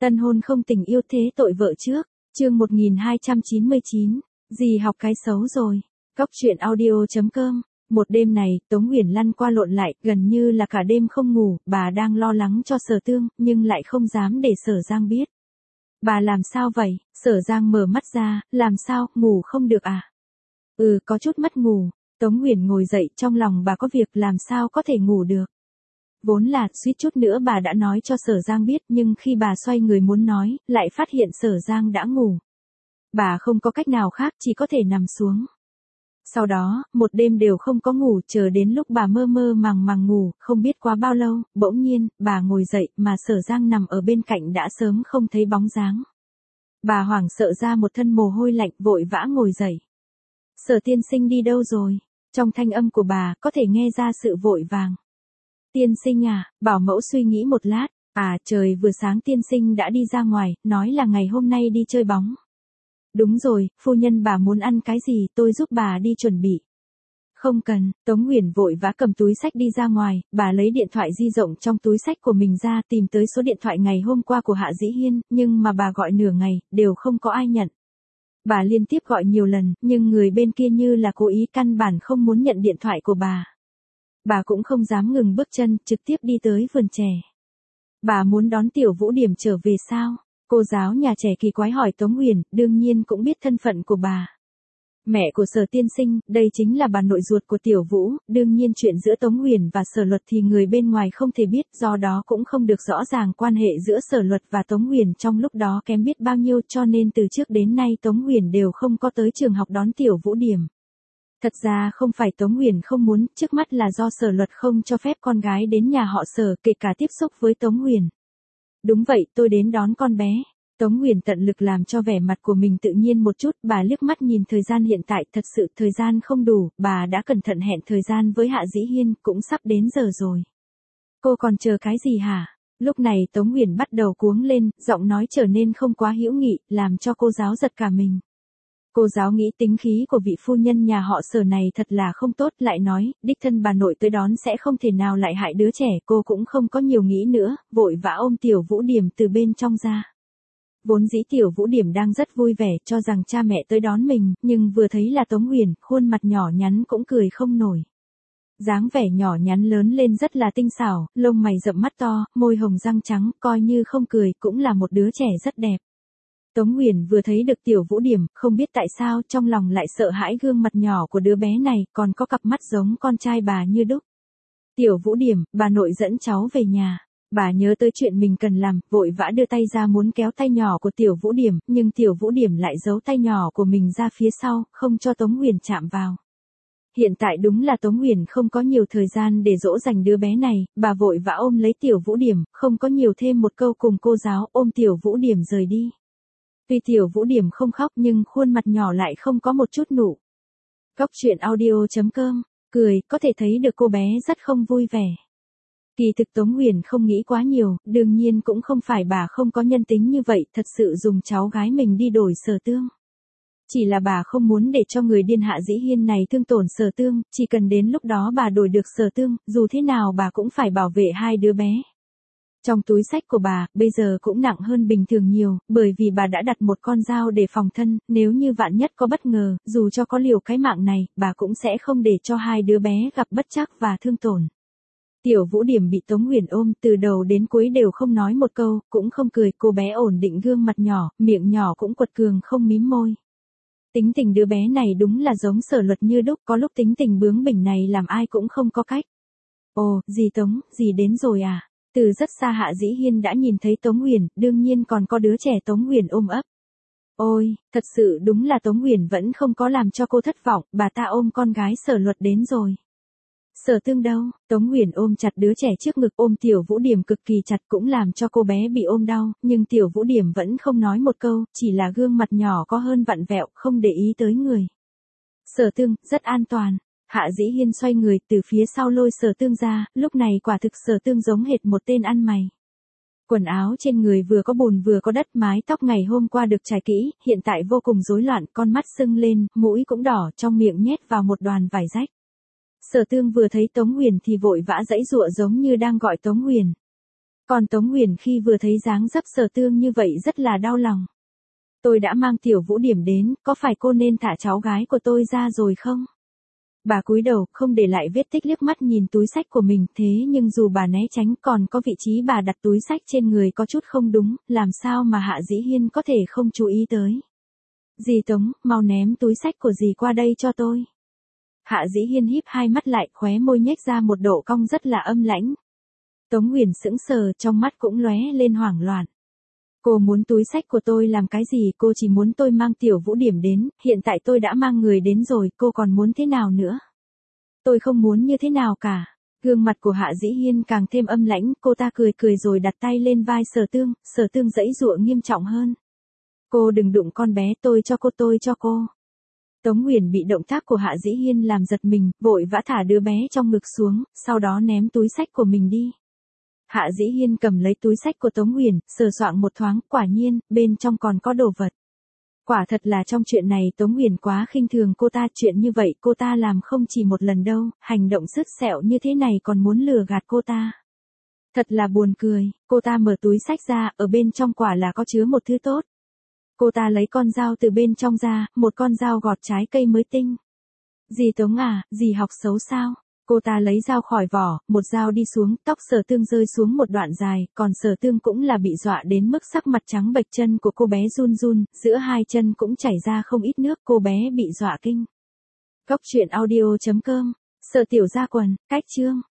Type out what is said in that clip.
Tân hôn không tình yêu thế tội vợ trước, chương 1299, gì học cái xấu rồi. Cóc truyện audio.com. Một đêm này, Tống Uyển lăn qua lộn lại, gần như là cả đêm không ngủ, bà đang lo lắng cho Sở Tương, nhưng lại không dám để Sở Giang biết. Bà làm sao vậy? Sở Giang mở mắt ra, làm sao, ngủ không được à? Có chút mất ngủ. Tống Uyển ngồi dậy, trong lòng bà có việc, làm sao có thể ngủ được. Vốn là, suýt chút nữa bà đã nói cho Sở Giang biết, nhưng khi bà xoay người muốn nói, lại phát hiện Sở Giang đã ngủ. Bà không có cách nào khác, chỉ có thể nằm xuống. Sau đó, một đêm đều không có ngủ, chờ đến lúc bà mơ mơ màng màng ngủ, không biết qua bao lâu, bỗng nhiên, bà ngồi dậy, mà Sở Giang nằm ở bên cạnh đã sớm không thấy bóng dáng. Bà hoảng sợ ra một thân mồ hôi lạnh, vội vã ngồi dậy. Sở tiên sinh đi đâu rồi? Trong thanh âm của bà, có thể nghe ra sự vội vàng. Tiên sinh à, bảo mẫu suy nghĩ một lát, trời vừa sáng tiên sinh đã đi ra ngoài, nói là ngày hôm nay đi chơi bóng. Đúng rồi, phu nhân bà muốn ăn cái gì, tôi giúp bà đi chuẩn bị. Không cần, Tống Uyển vội vã cầm túi sách đi ra ngoài, bà lấy điện thoại di động trong túi sách của mình ra, tìm tới số điện thoại ngày hôm qua của Hạ Dĩ Hiên, nhưng mà bà gọi nửa ngày, đều không có ai nhận. Bà liên tiếp gọi nhiều lần, nhưng người bên kia như là cố ý, căn bản không muốn nhận điện thoại của bà. Bà cũng không dám ngừng bước chân, trực tiếp đi tới vườn trẻ. Bà muốn đón Tiểu Vũ Điểm trở về sao? Cô giáo nhà trẻ kỳ quái hỏi Tống Uyển, đương nhiên cũng biết thân phận của bà. Mẹ của Sở tiên sinh, đây chính là bà nội ruột của Tiểu Vũ, đương nhiên chuyện giữa Tống Uyển và Sở Luật thì người bên ngoài không thể biết, do đó cũng không được rõ ràng quan hệ giữa Sở Luật và Tống Uyển trong lúc đó kém biết bao nhiêu, cho nên từ trước đến nay Tống Uyển đều không có tới trường học đón Tiểu Vũ Điểm. Thật ra không phải Tống Uyển không muốn, trước mắt là do Sở Luật không cho phép con gái đến nhà họ Sở, kể cả tiếp xúc với Tống Uyển. Đúng vậy, tôi đến đón con bé. Tống Uyển tận lực làm cho vẻ mặt của mình tự nhiên một chút, bà liếc mắt nhìn thời gian hiện tại, thật sự thời gian không đủ, bà đã cẩn thận hẹn thời gian với Hạ Dĩ Hiên, cũng sắp đến giờ rồi. Cô còn chờ cái gì hả? Lúc này Tống Uyển bắt đầu cuống lên, giọng nói trở nên không quá hữu nghị, làm cho cô giáo giật cả mình. Cô giáo nghĩ tính khí của vị phu nhân nhà họ Sở này thật là không tốt, lại nói, đích thân bà nội tới đón sẽ không thể nào lại hại đứa trẻ, cô cũng không có nhiều nghĩ nữa, vội vã ôm Tiểu Vũ Điểm từ bên trong ra. Vốn dĩ Tiểu Vũ Điểm đang rất vui vẻ, cho rằng cha mẹ tới đón mình, nhưng vừa thấy là Tống Uyển, khuôn mặt nhỏ nhắn cũng cười không nổi. Dáng vẻ nhỏ nhắn lớn lên rất là tinh xảo, lông mày rậm mắt to, môi hồng răng trắng, coi như không cười, cũng là một đứa trẻ rất đẹp. Tống Uyển vừa thấy được Tiểu Vũ Điểm, không biết tại sao trong lòng lại sợ hãi gương mặt nhỏ của đứa bé này, còn có cặp mắt giống con trai bà như đúc. Tiểu Vũ Điểm, bà nội dẫn cháu về nhà. Bà nhớ tới chuyện mình cần làm, vội vã đưa tay ra muốn kéo tay nhỏ của Tiểu Vũ Điểm, nhưng Tiểu Vũ Điểm lại giấu tay nhỏ của mình ra phía sau, không cho Tống Uyển chạm vào. Hiện tại đúng là Tống Uyển không có nhiều thời gian để dỗ dành đứa bé này, bà vội vã ôm lấy Tiểu Vũ Điểm, không có nhiều thêm một câu cùng cô giáo, ôm Tiểu Vũ Điểm rời đi. Tuy Tiểu Vũ Điểm không khóc nhưng khuôn mặt nhỏ lại không có một chút nụ. Cóc truyện audio.com, cười, có thể thấy được cô bé rất không vui vẻ. Kỳ thực Tống Uyển không nghĩ quá nhiều, đương nhiên cũng không phải bà không có nhân tính như vậy, thật sự dùng cháu gái mình đi đổi Sở Tương. Chỉ là bà không muốn để cho người điên Hạ Dĩ Hiên này thương tổn Sở Tương, chỉ cần đến lúc đó bà đổi được Sở Tương, dù thế nào bà cũng phải bảo vệ hai đứa bé. Trong túi sách của bà, bây giờ cũng nặng hơn bình thường nhiều, bởi vì bà đã đặt một con dao để phòng thân, nếu như vạn nhất có bất ngờ, dù cho có liều cái mạng này, bà cũng sẽ không để cho hai đứa bé gặp bất trắc và thương tổn. Tiểu Vũ Điểm bị Tống Uyển ôm, từ đầu đến cuối đều không nói một câu, cũng không cười, cô bé ổn định gương mặt nhỏ, miệng nhỏ cũng quật cường không mím môi. Tính tình đứa bé này đúng là giống Sở Luật như đúc, có lúc tính tình bướng bỉnh này làm ai cũng không có cách. Ồ, dì Tống, dì đến rồi à? Từ rất xa Hạ Dĩ Hiên đã nhìn thấy Tống Uyển, đương nhiên còn có đứa trẻ Tống Uyển ôm ấp. Ôi, thật sự đúng là Tống Uyển vẫn không có làm cho cô thất vọng, bà ta ôm con gái Sở Luật đến rồi. Sở Tương đâu? Tống Uyển ôm chặt đứa trẻ trước ngực, ôm Tiểu Vũ Điểm cực kỳ chặt, cũng làm cho cô bé bị ôm đau, nhưng Tiểu Vũ Điểm vẫn không nói một câu, chỉ là gương mặt nhỏ có hơn vặn vẹo, không để ý tới người. Sở Tương, rất an toàn. Hạ Dĩ Hiên xoay người từ phía sau lôi Sở Tương ra, lúc này quả thực Sở Tương giống hệt một tên ăn mày. Quần áo trên người vừa có bùn vừa có đất, mái tóc ngày hôm qua được chải kỹ, hiện tại vô cùng rối loạn, con mắt sưng lên, mũi cũng đỏ, trong miệng nhét vào một đoàn vải rách. Sở Tương vừa thấy Tống Uyển thì vội vã giãy giụa giống như đang gọi Tống Uyển. Còn Tống Huyền khi vừa thấy dáng dấp Sở Tương như vậy rất là đau lòng. Tôi đã mang Tiểu Vũ Điểm đến, có phải cô nên thả cháu gái của tôi ra rồi không? Bà cúi đầu, không để lại vết tích liếc mắt nhìn túi xách của mình, thế nhưng dù bà né tránh còn có vị trí bà đặt túi xách trên người có chút không đúng, làm sao mà Hạ Dĩ Hiên có thể không chú ý tới. Dì Tống, mau ném túi xách của dì qua đây cho tôi. Hạ Dĩ Hiên híp hai mắt lại, khóe môi nhếch ra một độ cong rất là âm lãnh. Tống Huyền sững sờ, trong mắt cũng lóe lên hoảng loạn. Cô muốn túi xách của tôi làm cái gì? Cô chỉ muốn tôi mang Tiểu Vũ Điểm đến, hiện tại tôi đã mang người đến rồi, cô còn muốn thế nào nữa? Tôi không muốn như thế nào cả. Gương mặt của Hạ Dĩ Hiên càng thêm âm lãnh, cô ta cười cười rồi đặt tay lên vai Sở Tương giãy giụa nghiêm trọng hơn. Cô đừng đụng con bé, tôi cho cô. Tống Huyền bị động tác của Hạ Dĩ Hiên làm giật mình, vội vã thả đứa bé trong ngực xuống, sau đó ném túi xách của mình đi. Hạ Dĩ Hiên cầm lấy túi xách của Tống Huyền, sờ soạng một thoáng, quả nhiên, bên trong còn có đồ vật. Quả thật là trong chuyện này Tống Huyền quá khinh thường cô ta, chuyện như vậy cô ta làm không chỉ một lần đâu, hành động sứt sẹo như thế này còn muốn lừa gạt cô ta. Thật là buồn cười, cô ta mở túi xách ra, ở bên trong quả là có chứa một thứ tốt. Cô ta lấy con dao từ bên trong ra, một con dao gọt trái cây mới tinh. Dì Tống à, dì học xấu sao? Cô ta lấy dao khỏi vỏ, một dao đi xuống, tóc Sở Tương rơi xuống một đoạn dài, còn Sở Tương cũng là bị dọa đến mức sắc mặt trắng bệch, chân của cô bé run run, giữa hai chân cũng chảy ra không ít nước, cô bé bị dọa kinh. Cốc truyện audio.com, Sở Tiểu Gia Quần, cách chương.